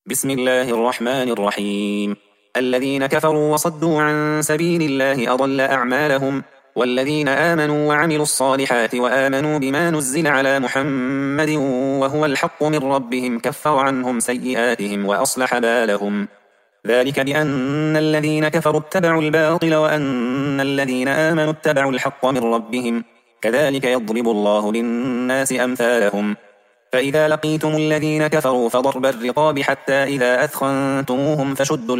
بسم الله الرحمن الرحيم. الذين كفروا وصدوا عن سبيل الله أضل أعمالهم، والذين آمنوا وعملوا الصالحات وآمنوا بما نزل على محمد وهو الحق من ربهم كفر عنهم سيئاتهم وأصلح بالهم. ذلك بأن الذين كفروا اتبعوا الباطل وأن الذين آمنوا اتبعوا الحق من ربهم، كذلك يضرب الله للناس أمثالهم. فإذا لقيتم الذين كفروا فضرب الرقاب حتى إذا أثخنتموهم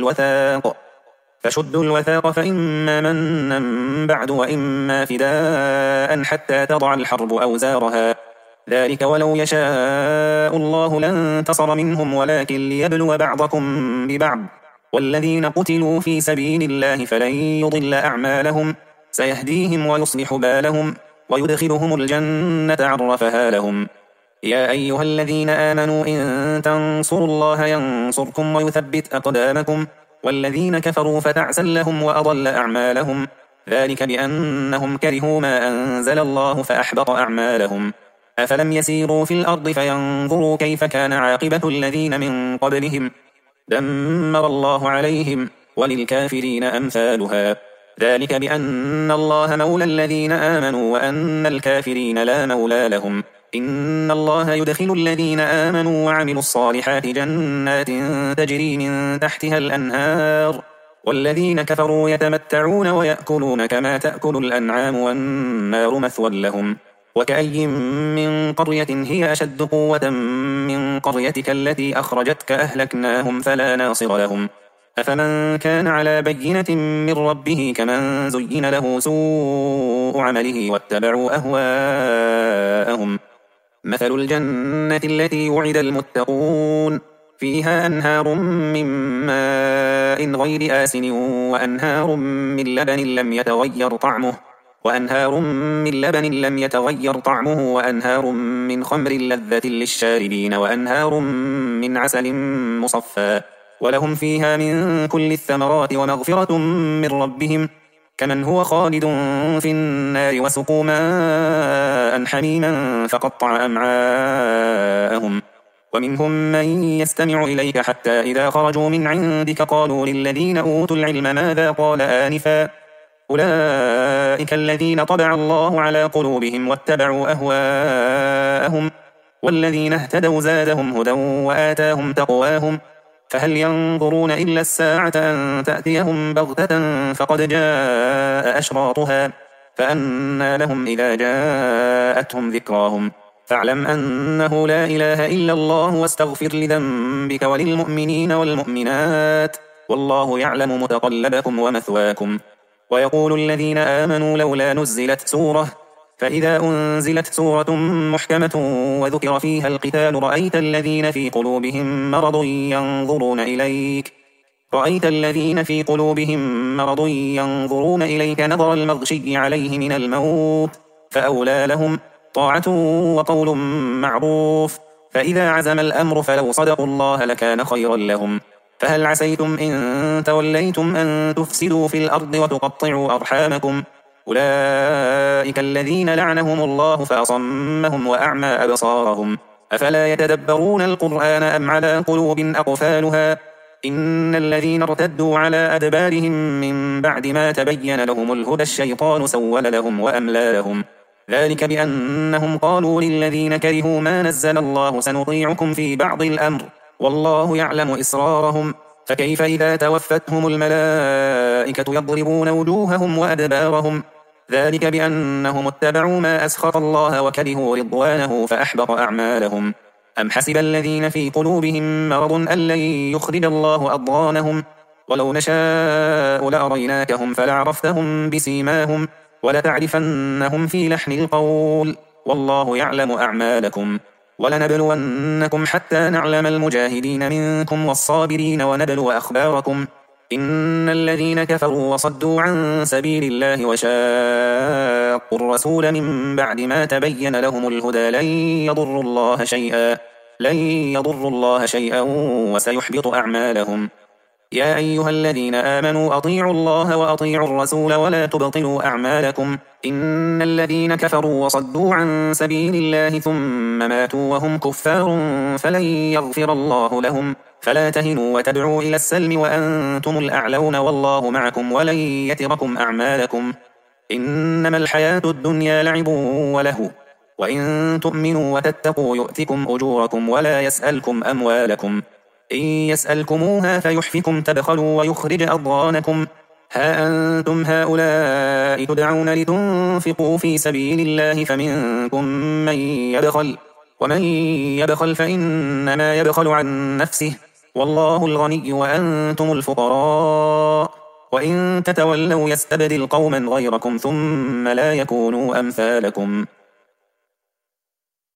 فشدوا الوثاق فإما منا بعد وإما فداء حتى تضع الحرب أوزارها، ذلك ولو يشاء الله لانتصر منهم ولكن ليبلو بعضكم ببعض، والذين قتلوا في سبيل الله فلن يضل أعمالهم، سيهديهم ويصلح بالهم ويدخلهم الجنة عرفها لهم. يا أيها الذين آمنوا إن تنصروا الله ينصركم ويثبت أقدامكم، والذين كفروا فتعسا لهم وأضل أعمالهم، ذلك بأنهم كرهوا ما أنزل الله فأحبط أعمالهم. أفلم يسيروا في الأرض فينظروا كيف كان عاقبة الذين من قبلهم، دمر الله عليهم وللكافرين أمثالها، ذلك بأن الله مولى الذين آمنوا وأن الكافرين لا مولى لهم. إن الله يدخل الذين آمنوا وعملوا الصالحات جنات تجري من تحتها الأنهار، والذين كفروا يتمتعون ويأكلون كما تأكل الأنعام والنار مثوى لهم. وكأي من قرية هي أشد قوة من قريتك التي أخرجتك أهلكناهم فلا ناصر لهم. أفمن كان على بينة من ربه كمن زين له سوء عمله واتبعوا أهواءهم. مثل الجنة التي وعد المتقون فيها أنهار من ماء غير آسن وأنهار من لبن لم يتغير طعمه وأنهار من خمر لذة للشاربين وأنهار من عسل مصفى، ولهم فيها من كل الثمرات ومغفرة من ربهم، كمن هو خالد في النار وسقوا ماء حميما فقطع أمعاءهم. ومنهم من يستمع إليك حتى إذا خرجوا من عندك قالوا للذين أوتوا العلم ماذا قال آنفا، أولئك الذين طبع الله على قلوبهم واتبعوا أهواءهم، والذين اهتدوا زادهم هدى وآتاهم تقواهم. فهل ينظرون إلا الساعة أن تأتيهم بغتة فقد جاء أشراطها، فأنى لهم إذا جاءتهم ذكراهم. فاعلم أنه لا إله إلا الله واستغفر لذنبك وللمؤمنين والمؤمنات، والله يعلم متقلبكم ومثواكم. ويقول الذين آمنوا لولا نزلت سورة، فإذا أنزلت سورة محكمة وذكر فيها القتال رأيت الذين في قلوبهم مرض ينظرون إليك نظر المغشي عليه من الموت، فأولى لهم طاعة وقول معروف، فإذا عزم الأمر فلو صدقوا الله لكان خيرا لهم. فهل عسيتم إن توليتم أن تفسدوا في الأرض وتقطعوا أرحامكم، أولئك الذين لعنهم الله فأصمهم وأعمى أبصارهم، أفلا يتدبرون القرآن أم على قلوب أقفالها. إن الذين ارتدوا على أدبارهم من بعد ما تبين لهم الهدى الشيطان سول لهم وأملى لهم، ذلك بأنهم قالوا للذين كرهوا ما نزل الله سنطيعكم في بعض الأمر والله يعلم إسرارهم. فكيف إذا توفتهم الملائكة يضربون وجوههم وأدبارهم، ذلك بأنهم اتبعوا ما أسخط الله وكرهوا رضوانه فأحبط أعمالهم. أم حسب الذين في قلوبهم مرض أن لن يخرج الله أضغانهم، ولو نشاء لأريناكهم فلعرفتهم بسيماهم ولتعرفنهم في لحن القول، والله يعلم أعمالكم. ولنبلونكم حتى نعلم المجاهدين منكم والصابرين ونبلو أخباركم. إن الذين كفروا وصدوا عن سبيل الله وشاقوا الرسول من بعد ما تبين لهم الهدى لن يضروا الله شيئا وسيحبط أعمالهم. يا أيها الذين آمنوا أطيعوا الله وأطيعوا الرسول ولا تبطلوا أعمالكم. إن الذين كفروا وصدوا عن سبيل الله ثم ماتوا وهم كفار فلن يغفر الله لهم فلا تهنوا وتدعوا إلى السلم وأنتم الأعلون والله معكم ولن يتركم أعمالكم. إنما الحياة الدنيا لعب ولهو وإن تؤمنوا وتتقوا يؤتكم أجوركم ولا يسألكم أموالكم إن يسألكموها فيحفكم تبخلوا ويخرج أضغانكم. ها أنتم هؤلاء تدعون لتنفقوا في سبيل الله فمنكم من يبخل ومن يبخل فإنما يبخل عن نفسه والله الغني وأنتم الفقراء وإن تتولوا يستبدل قوما غيركم ثم لا يكونوا أمثالكم.